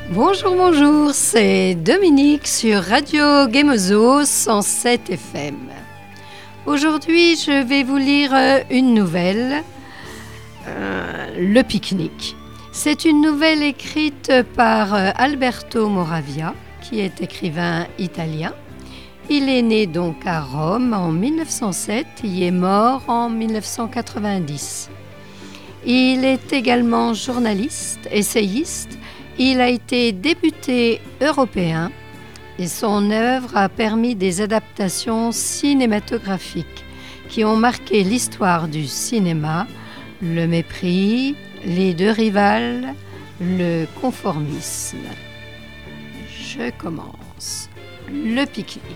Bonjour, c'est Dominique sur Radio Gemozo 107 FM. Aujourd'hui, je vais vous lire une nouvelle, Le pique-nique. C'est une nouvelle écrite par Alberto Moravia, qui est écrivain italien. Il est né donc à Rome en 1907, il est mort en 1990. Il est également journaliste, essayiste. Il a été député européen et son œuvre a permis des adaptations cinématographiques qui ont marqué l'histoire du cinéma, le mépris, les deux rivales, le conformisme. Je commence. Le pique-nique.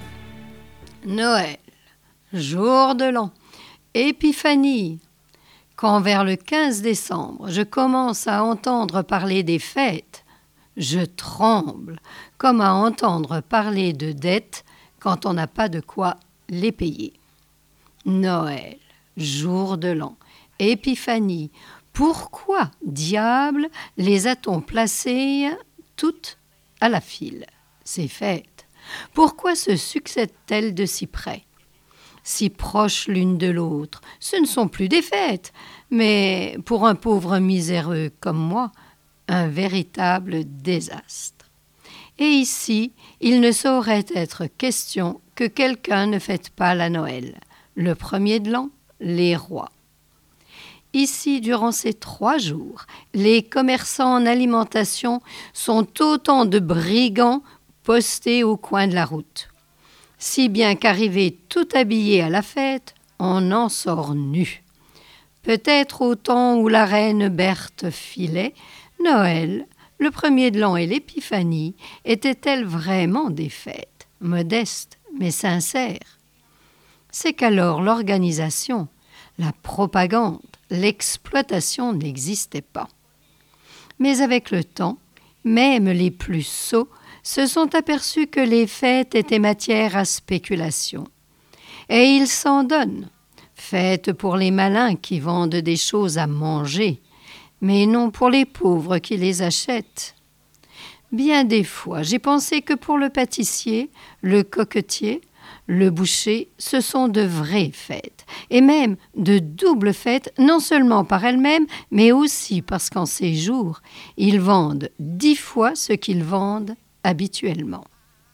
Noël, jour de l'an, Épiphanie. Quand vers le 15 décembre, je commence à entendre parler des fêtes, je tremble, comme à entendre parler de dettes quand on n'a pas de quoi les payer. Noël, jour de l'an, Épiphanie, pourquoi, diable, les a-t-on placées toutes à la file, ces fêtes? Pourquoi se succèdent-elles de si près? Si proches l'une de l'autre, ce ne sont plus des fêtes, mais pour un pauvre miséreux comme moi, un véritable désastre. Et ici, il ne saurait être question que quelqu'un ne fête pas la Noël, le premier de l'an, les rois. Ici, durant ces 3 jours, les commerçants en alimentation sont autant de brigands postés au coin de la route. Si bien qu'arrivé tout habillé à la fête, on en sort nu. Peut-être au temps où la reine Berthe filait, Noël, le premier de l'an et l'Épiphanie étaient-elles vraiment des fêtes, modestes mais sincères? C'est qu'alors l'organisation, la propagande, l'exploitation n'existaient pas. Mais avec le temps, même les plus sots se sont aperçus que les fêtes étaient matière à spéculation. Et ils s'en donnent, fêtes pour les malins qui vendent des choses à manger, mais non pour les pauvres qui les achètent. Bien des fois, j'ai pensé que pour le pâtissier, le coquetier, le boucher, ce sont de vraies fêtes, et même de doubles fêtes, non seulement par elles-mêmes, mais aussi parce qu'en ces jours, ils vendent 10 fois ce qu'ils vendent habituellement.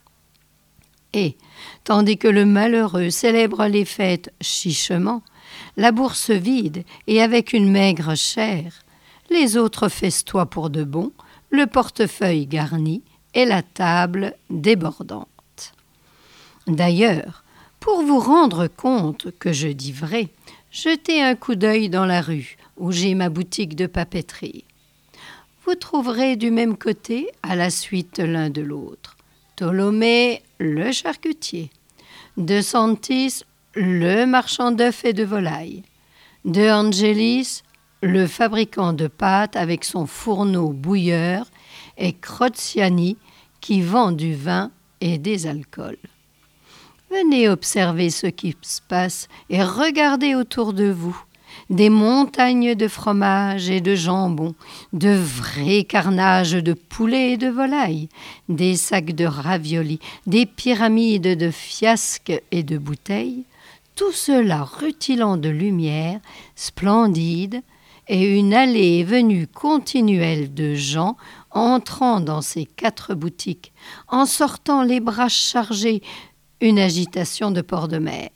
Et, tandis que le malheureux célèbre les fêtes chichement, la bourse vide et avec une maigre chair, les autres festoient pour de bon, le portefeuille garni et la table débordante. D'ailleurs, pour vous rendre compte que je dis vrai, jetez un coup d'œil dans la rue où j'ai ma boutique de papeterie. Vous trouverez du même côté, à la suite l'un de l'autre, Tholomée, le charcutier, De Santis, le marchand d'œufs et de volailles, De Angelis, le fabricant de pâtes avec son fourneau bouilleur, et Crociani, qui vend du vin et des alcools. Venez observer ce qui se passe et regardez autour de vous. Des montagnes de fromage et de jambon, de vrais carnages de poulet et de volailles, des sacs de raviolis, des pyramides de fiasques et de bouteilles, tout cela rutilant de lumière, splendide, et une allée et venue continuelle de gens entrant dans ces 4 boutiques, en sortant les bras chargés, une agitation de port de mer.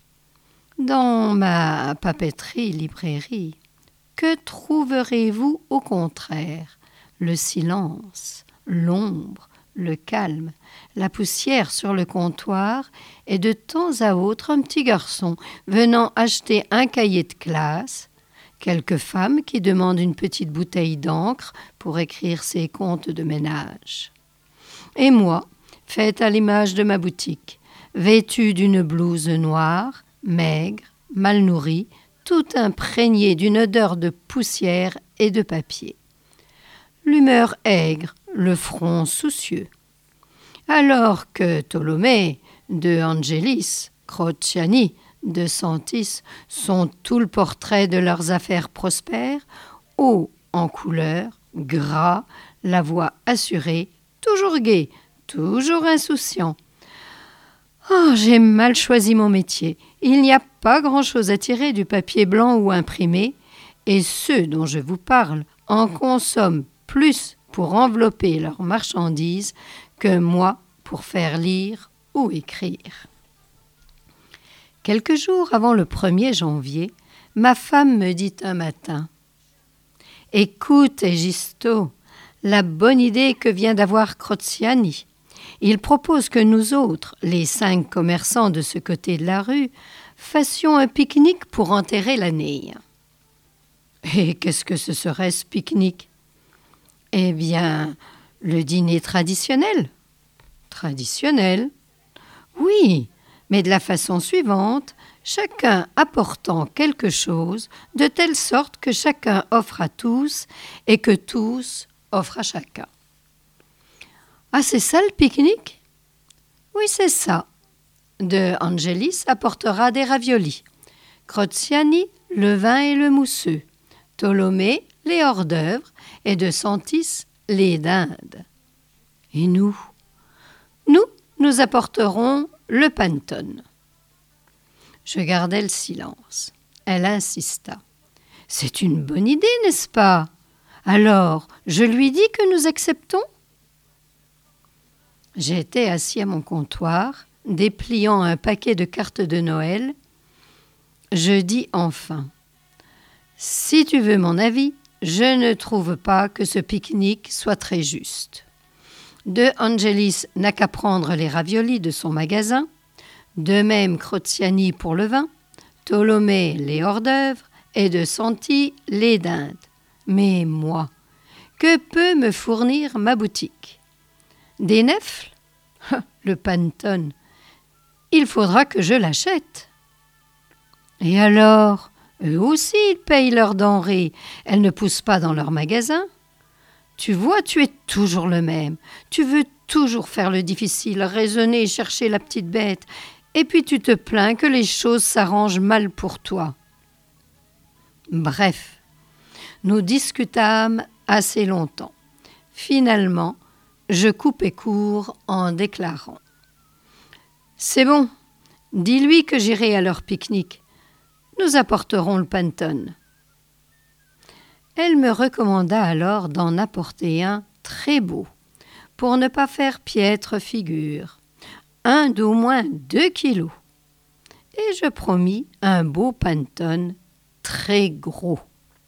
Dans ma papeterie-librairie, que trouverez-vous au contraire? Le silence, l'ombre, le calme, la poussière sur le comptoir et de temps à autre un petit garçon venant acheter un cahier de classe, quelques femmes qui demandent une petite bouteille d'encre pour écrire ses comptes de ménage. Et moi, faite à l'image de ma boutique, vêtue d'une blouse noire, maigre, mal nourrie, tout imprégné d'une odeur de poussière et de papier. L'humeur aigre, le front soucieux. Alors que Tholomée, De Angelis, Crociani, De Santis sont tout le portrait de leurs affaires prospères, hauts en couleur, gras, la voix assurée, toujours gai, toujours insouciant. Oh, j'ai mal choisi mon métier. Il n'y a pas grand-chose à tirer du papier blanc ou imprimé, et ceux dont je vous parle en consomment plus pour envelopper leurs marchandises que moi pour faire lire ou écrire. Quelques jours avant le 1er janvier, ma femme me dit un matin « Écoute, Egisto, la bonne idée que vient d'avoir Crociani. Il propose que nous autres, les 5 commerçants de ce côté de la rue, fassions un pique-nique pour enterrer l'année. » Et qu'est-ce que ce serait ce pique-nique ? Eh bien, le dîner traditionnel. Traditionnel ? Oui, mais de la façon suivante, chacun apportant quelque chose, de telle sorte que chacun offre à tous et que tous offrent à chacun. Ah, c'est ça le pique-nique ? Oui, c'est ça. De Angelis apportera des raviolis, Crociani le vin et le mousseux, Tolomé les hors-d'œuvre et de Santis les dindes. Et nous ? Nous apporterons le pantone. Je gardai le silence. Elle insista. « C'est une bonne idée, n'est-ce pas ? Alors, je lui dis que nous acceptons ?» J'étais assis à mon comptoir, dépliant un paquet de cartes de Noël. Je dis enfin « Si tu veux mon avis, je ne trouve pas que ce pique-nique soit très juste. De Angelis n'a qu'à prendre les raviolis de son magasin, de même Crociani pour le vin, Tolomé les hors-d'œuvre et de Santi les dindes. Mais moi, que peut me fournir ma boutique ? Des nèfles ? Le pantone. Il faudra que je l'achète. Et alors, eux aussi ils payent leurs denrées. Elles ne poussent pas dans leur magasin. Tu vois, tu es toujours le même. Tu veux toujours faire le difficile, raisonner, chercher la petite bête. Et puis tu te plains que les choses s'arrangent mal pour toi. Bref, nous discutâmes assez longtemps. Finalement, je coupai court en déclarant « C'est bon, dis-lui que j'irai à leur pique-nique. Nous apporterons le pantone. » Elle me recommanda alors d'en apporter un très beau, pour ne pas faire piètre figure, un d'au moins 2 kilos. Et je promis un beau pantone très gros.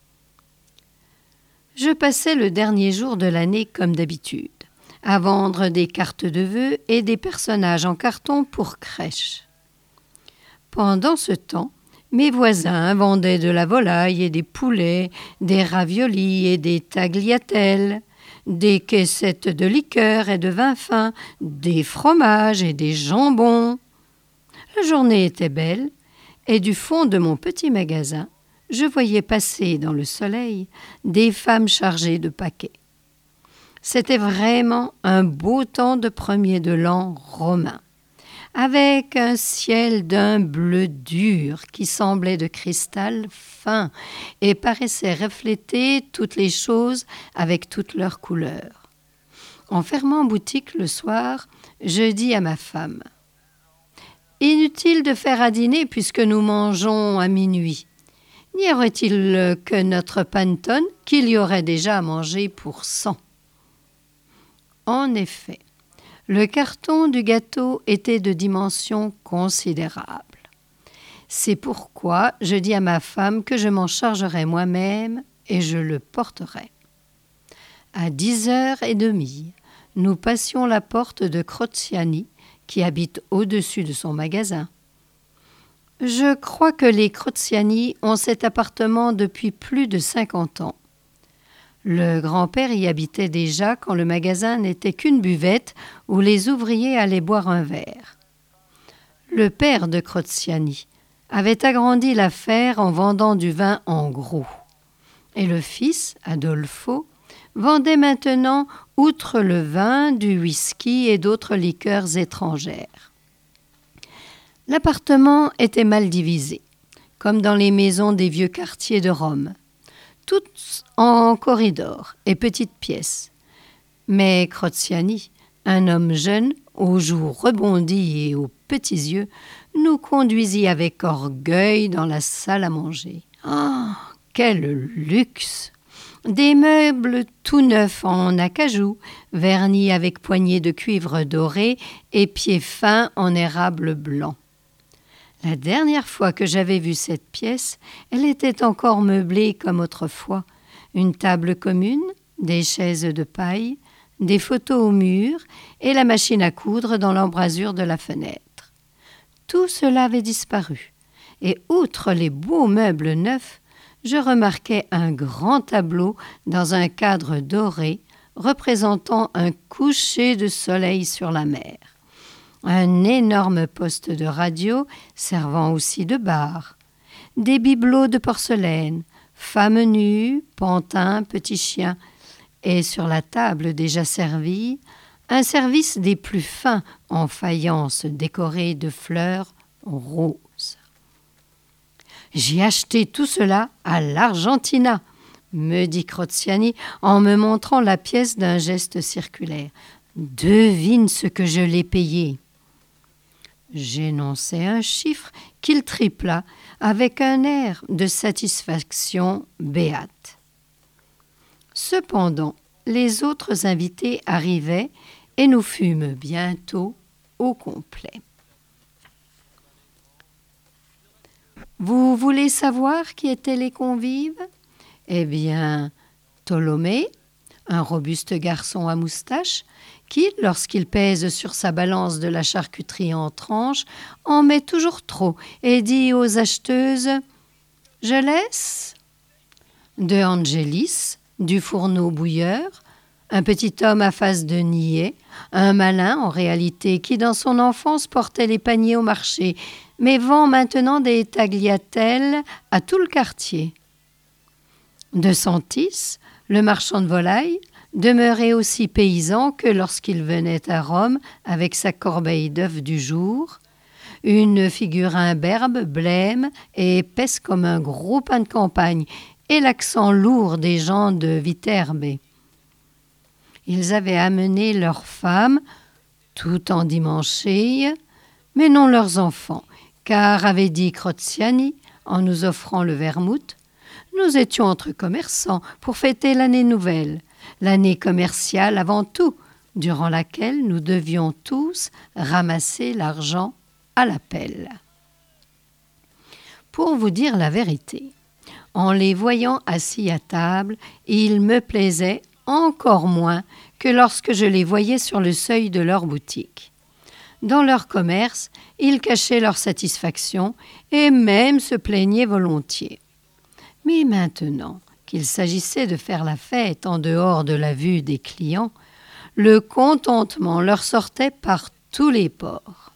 Je passais le dernier jour de l'année comme d'habitude, à vendre des cartes de vœux et des personnages en carton pour crèche. Pendant ce temps, mes voisins vendaient de la volaille et des poulets, des raviolis et des tagliatelles, des caissettes de liqueur et de vin fin, des fromages et des jambons. La journée était belle et du fond de mon petit magasin, je voyais passer dans le soleil des femmes chargées de paquets. C'était vraiment un beau temps de 1er de l'an romain, avec un ciel d'un bleu dur qui semblait de cristal fin et paraissait refléter toutes les choses avec toutes leurs couleurs. En fermant boutique le soir, je dis à ma femme « Inutile de faire à dîner puisque nous mangeons à minuit. N'y aurait-il que notre pantone qu'il y aurait déjà à manger pour 100 ?» En effet, le carton du gâteau était de dimension considérable. C'est pourquoi je dis à ma femme que je m'en chargerai moi-même et je le porterai. À 10h30, nous passions la porte de Crociani, qui habite au-dessus de son magasin. Je crois que les Crociani ont cet appartement depuis plus de 50 ans. Le grand-père y habitait déjà quand le magasin n'était qu'une buvette où les ouvriers allaient boire un verre. Le père de Crociani avait agrandi l'affaire en vendant du vin en gros. Et le fils, Adolfo, vendait maintenant, outre le vin, du whisky et d'autres liqueurs étrangères. L'appartement était mal divisé, comme dans les maisons des vieux quartiers de Rome. toutes en corridor et petites pièces. Mais Crociani, un homme jeune, aux joues rebondies et aux petits yeux, nous conduisit avec orgueil dans la salle à manger. Ah, quel luxe! Des meubles tout neufs en acajou, vernis avec poignées de cuivre doré et pieds fins en érable blanc. La dernière fois que j'avais vu cette pièce, elle était encore meublée comme autrefois. Une table commune, des chaises de paille, des photos au mur et la machine à coudre dans l'embrasure de la fenêtre. Tout cela avait disparu, et outre les beaux meubles neufs, je remarquai un grand tableau dans un cadre doré représentant un coucher de soleil sur la mer. Un énorme poste de radio servant aussi de bar, des bibelots de porcelaine, femmes nues, pantins, petits chiens, et sur la table déjà servie, un service des plus fins en faïence décorée de fleurs roses. J'ai acheté tout cela à l'Argentina, me dit Crociani en me montrant la pièce d'un geste circulaire. Devine ce que je l'ai payé. J'énonçai un chiffre qu'il tripla avec un air de satisfaction béate. Cependant, les autres invités arrivaient et nous fûmes bientôt au complet. Vous voulez savoir qui étaient les convives ? Eh bien, Tholomée, un robuste garçon à moustache, qui, lorsqu'il pèse sur sa balance de la charcuterie en tranches, en met toujours trop et dit aux acheteuses « Je laisse ?» De Angelis, du fourneau bouilleur, un petit homme à face de niais, un malin en réalité qui dans son enfance portait les paniers au marché, mais vend maintenant des tagliatelles à tout le quartier. De Santis, le marchand de volailles, demeuré aussi paysan que lorsqu'il venait à Rome avec sa corbeille d'œufs du jour, une figure imberbe, blême et épaisse comme un gros pain de campagne, et l'accent lourd des gens de Viterbe. Ils avaient amené leurs femmes, tout endimanchées, mais non leurs enfants, car, avait dit Crociani, en nous offrant le vermouth, nous étions entre commerçants pour fêter l'année nouvelle, l'année commerciale avant tout, durant laquelle nous devions tous ramasser l'argent à la pelle. Pour vous dire la vérité, en les voyant assis à table, ils me plaisaient encore moins que lorsque je les voyais sur le seuil de leur boutique. Dans leur commerce, ils cachaient leur satisfaction et même se plaignaient volontiers. Mais maintenant qu'il s'agissait de faire la fête en dehors de la vue des clients, le contentement leur sortait par tous les pores.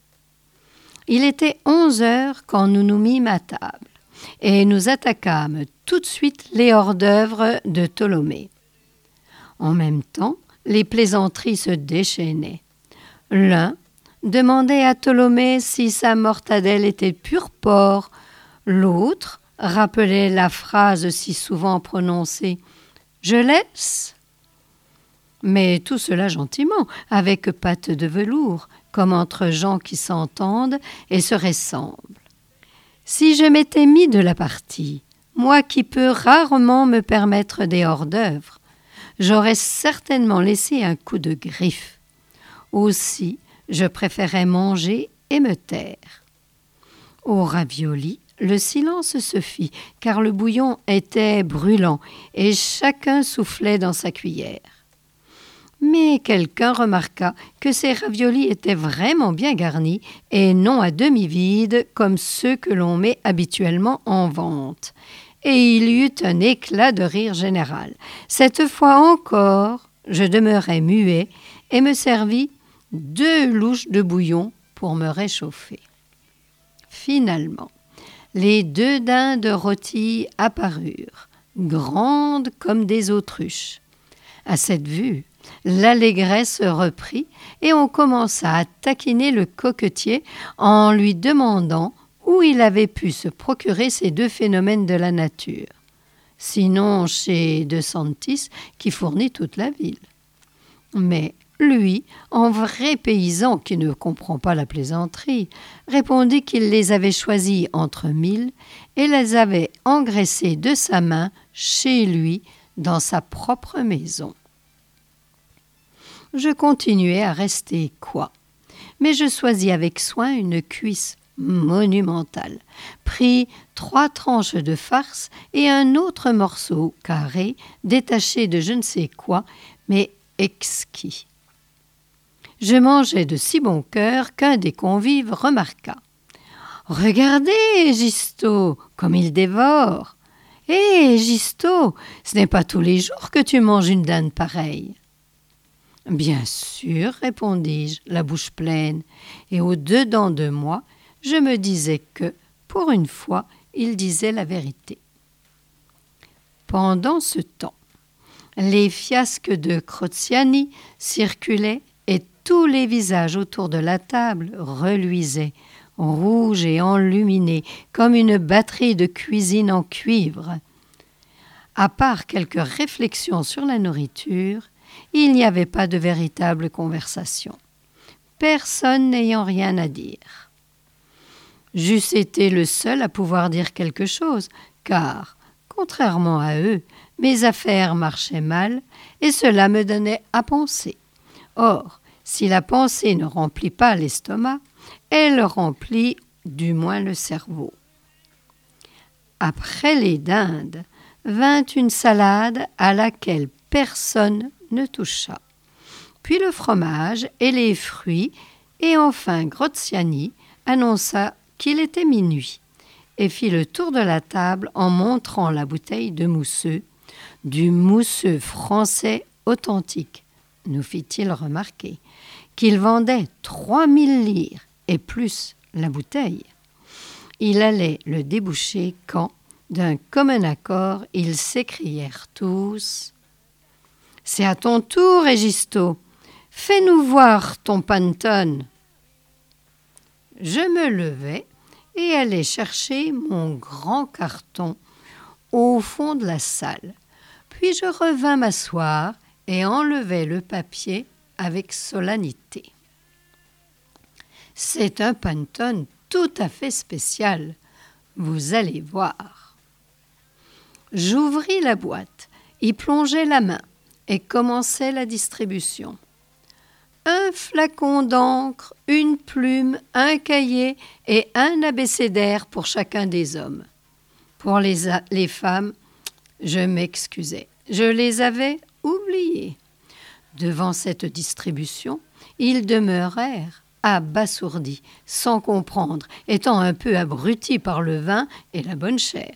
Il était 11 heures quand nous nous mîmes à table et nous attaquâmes tout de suite les hors-d'œuvre de Tholomée. En même temps, les plaisanteries se déchaînaient. L'un demandait à Tholomée si sa mortadelle était pur porc, l'autre rappelait la phrase si souvent prononcée « Je laisse ?» Mais tout cela gentiment, avec patte de velours, comme entre gens qui s'entendent et se ressemblent. Si je m'étais mis de la partie, moi qui peux rarement me permettre des hors-d'œuvre, j'aurais certainement laissé un coup de griffe. Aussi, je préférais manger et me taire. Au ravioli, le silence se fit, car le bouillon était brûlant et chacun soufflait dans sa cuillère. Mais quelqu'un remarqua que ces raviolis étaient vraiment bien garnis et non à demi vides comme ceux que l'on met habituellement en vente. Et il y eut un éclat de rire général. Cette fois encore, je demeurai muet et me servis 2 louches de bouillon pour me réchauffer. Finalement, les 2 dindes rôties apparurent, grandes comme des autruches. À cette vue, l'allégresse reprit et on commença à taquiner le coquetier en lui demandant où il avait pu se procurer ces 2 phénomènes de la nature. sinon chez De Santis qui fournit toute la ville. Mais lui, en vrai paysan qui ne comprend pas la plaisanterie, répondit qu'il les avait choisis entre 1000 et les avait engraissés de sa main chez lui dans sa propre maison. Je continuai à rester coi, mais je choisis avec soin une cuisse monumentale, pris 3 tranches de farce et un autre morceau carré détaché de je ne sais quoi, mais exquis. Je mangeais de si bon cœur qu'un des convives remarqua. « Regardez, Gisto, comme il dévore !»« Hé, Gisto, ce n'est pas tous les jours que tu manges une dinde pareille. » « Bien sûr, répondis-je, la bouche pleine, et au-dedans de moi, je me disais que, pour une fois, il disait la vérité. Pendant ce temps, les fiasques de Crociani circulaient et tous les visages autour de la table reluisaient, rouges et enluminés, comme une batterie de cuisine en cuivre. À part quelques réflexions sur la nourriture, il n'y avait pas de véritable conversation, personne n'ayant rien à dire. J'eusse été le seul à pouvoir dire quelque chose, car, contrairement à eux, mes affaires marchaient mal et cela me donnait à penser. Or, si la pensée ne remplit pas l'estomac, elle remplit du moins le cerveau. Après les dindes, vint une salade à laquelle personne ne toucha. Puis le fromage et les fruits, et enfin Grociani annonça qu'il était minuit et fit le tour de la table en montrant la bouteille de mousseux, du mousseux français authentique, nous fit-il remarquer, qu'il vendait 3000 lires et plus la bouteille. Il allait le déboucher quand, d'un commun accord, ils s'écrièrent tous « C'est à ton tour, Egisto, fais-nous voir ton pantone !» Je me levai et allai chercher mon grand carton au fond de la salle. Puis je revins m'asseoir et enlevai le papier avec solennité. C'est un pantone tout à fait spécial, vous allez voir. J'ouvris la boîte, y plongeai la main et commençai la distribution. Un flacon d'encre, une plume, un cahier et un abécédaire pour chacun des hommes. Pour les femmes, je m'excusais, je les avais oubliées. Devant cette distribution, ils demeurèrent abasourdis, sans comprendre, étant un peu abrutis par le vin et la bonne chair.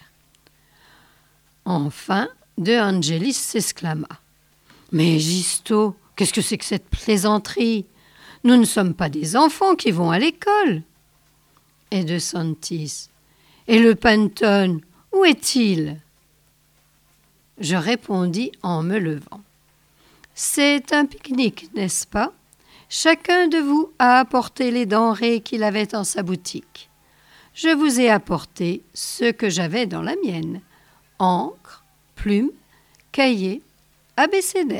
Enfin, De Angelis s'exclama. « Mais Gisto, qu'est-ce que c'est que cette plaisanterie? Nous ne sommes pas des enfants qui vont à l'école. » Et De Santis. « Et le pantone, où est-il » Je répondis en me levant. « C'est un pique-nique, n'est-ce pas? Chacun de vous a apporté les denrées qu'il avait en sa boutique. Je vous ai apporté ce que j'avais dans la mienne. Encre, plume, cahier, abécédaire. »«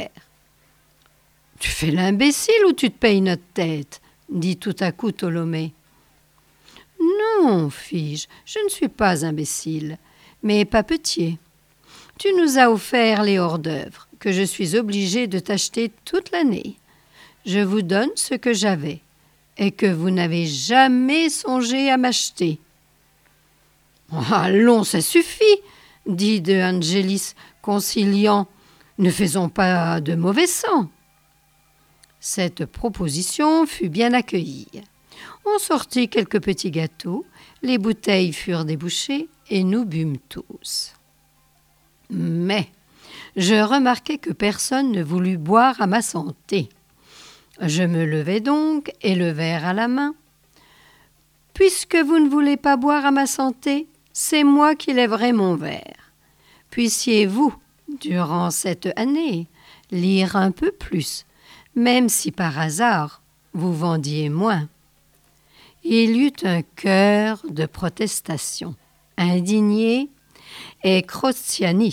Tu fais l'imbécile ou tu te payes notre tête ?» dit tout à coup Tholomée. « Non, fis-je, je ne suis pas imbécile, mais papetier. Tu nous as offert les hors-d'œuvre, que je suis obligé de t'acheter toute l'année. Je vous donne ce que j'avais, et que vous n'avez jamais songé à m'acheter. »« Allons, ça suffit !» dit De Angelis, conciliant. « Ne faisons pas de mauvais sang. » Cette proposition fut bien accueillie. On sortit quelques petits gâteaux, les bouteilles furent débouchées et nous bûmes tous. Mais je remarquai que personne ne voulut boire à ma santé. Je me levai donc et le verre à la main. « Puisque vous ne voulez pas boire à ma santé, c'est moi qui lèverai mon verre. Puissiez-vous, durant cette année, lire un peu plus, même si par hasard vous vendiez moins. » Il y eut un chœur de protestation, indigné, et Crociani,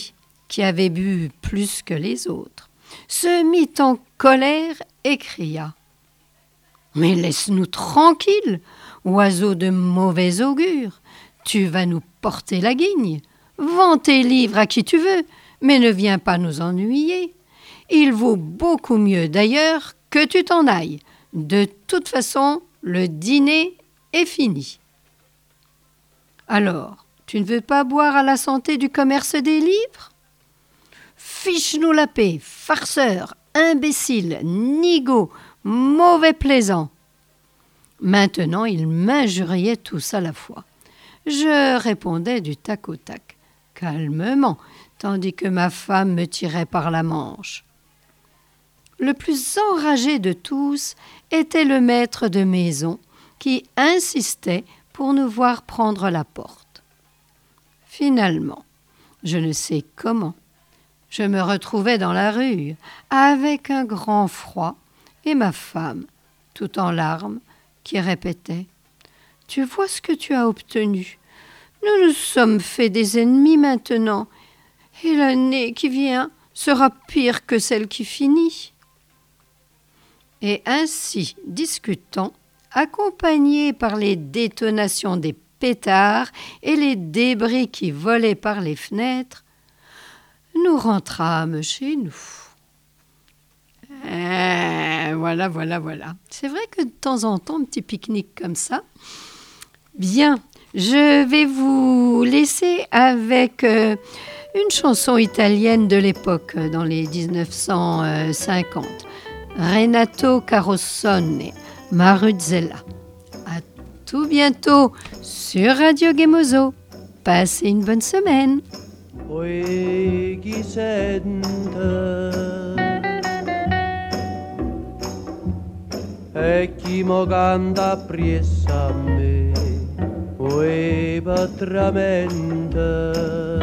qui avait bu plus que les autres, se mit en colère et cria « Mais laisse-nous tranquilles, oiseau de mauvais augure, tu vas nous porter la guigne. Vends tes livres à qui tu veux, mais ne viens pas nous ennuyer. Il vaut beaucoup mieux d'ailleurs que tu t'en ailles. De toute façon, le dîner est fini. » Alors, tu ne veux pas boire à la santé du commerce des livres ? Fiche-nous la paix, farceur, imbécile, nigaud, mauvais plaisant. Maintenant, ils m'injuriaient tous à la fois. Je répondais du tac au tac, calmement, tandis que ma femme me tirait par la manche. Le plus enragé de tous était le maître de maison, qui insistait pour nous voir prendre la porte. Finalement, je ne sais comment, je me retrouvais dans la rue, avec un grand froid, et ma femme, tout en larmes, qui répétait « Tu vois ce que tu as obtenu. Nous nous sommes fait des ennemis maintenant, et l'année qui vient sera pire que celle qui finit. » Et ainsi, discutant, accompagnés par les détonations des pétards et les débris qui volaient par les fenêtres, nous rentrâmes chez nous. Voilà. C'est vrai que de temps en temps, un petit pique-nique comme ça. Bien, je vais vous laisser avec une chanson italienne de l'époque, dans les 1950. Renato Carosone, Maruzella. À tout bientôt sur Radio Gemoso. Passez une bonne semaine. Poi chi sente e chi mo canta appresso a me, poi patramente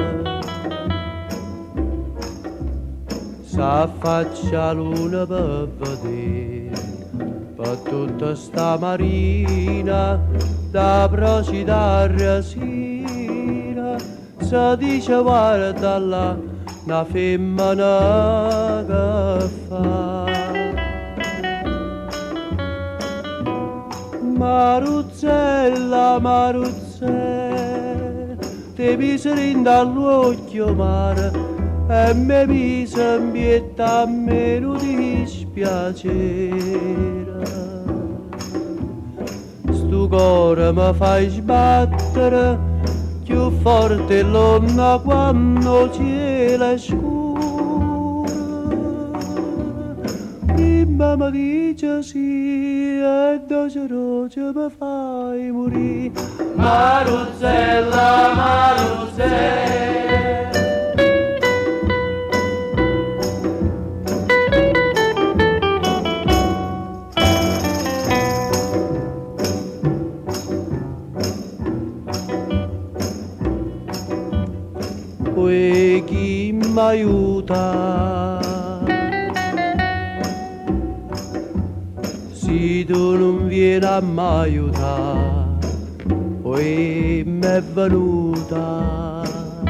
s'affaccia luna per vedere per tutta sta marina da procida resina. Si dice guarda là una femmina che fa Maruzzella, Maruzzella, ti miseri dall'occhio mare e mi mise in pietà a me non dispiacere. Sto cuore mi fai sbattere più forte l'onna quando cielo è scuro. Prima mi dice sì e doce mi fai morire. Maruzzella, Maruzzella. Poi chi mi aiuta se tu non vieni a mi aiutare poi mi è venuta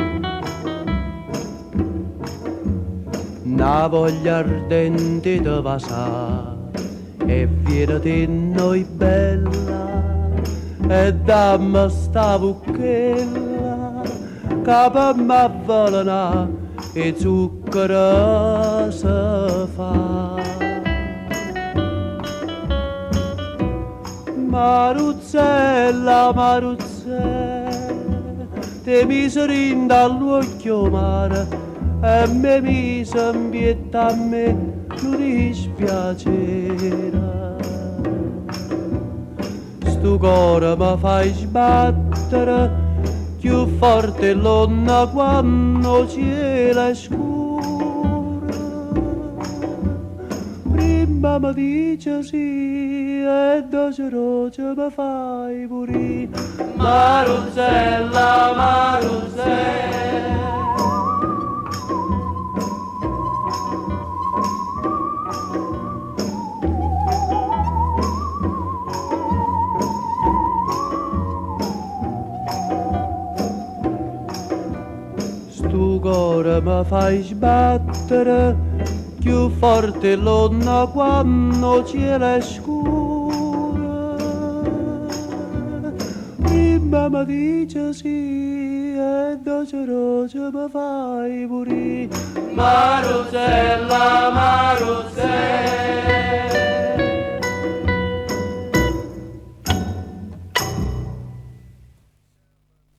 una voglia ardente di vasare e viene di noi bella e dammi sta bucchella capa m'avvalana e zucchero si fa. Maruzzella, Maruzzella, ti miseri dall'occhio mare e mi mise in pietà a me non dispiacere. Sto cuore mi fai sbattere più forte l'onna quando cielo è scuro. Prima mi dice sì e doce mi fai morire. Maruzzella, Maruzzella. tu cuore mi fai sbattere più forte l'onna quando cielo è scuro. Prima mi dice sì e doce roce mi fai morire. Maruzella, Maruzella.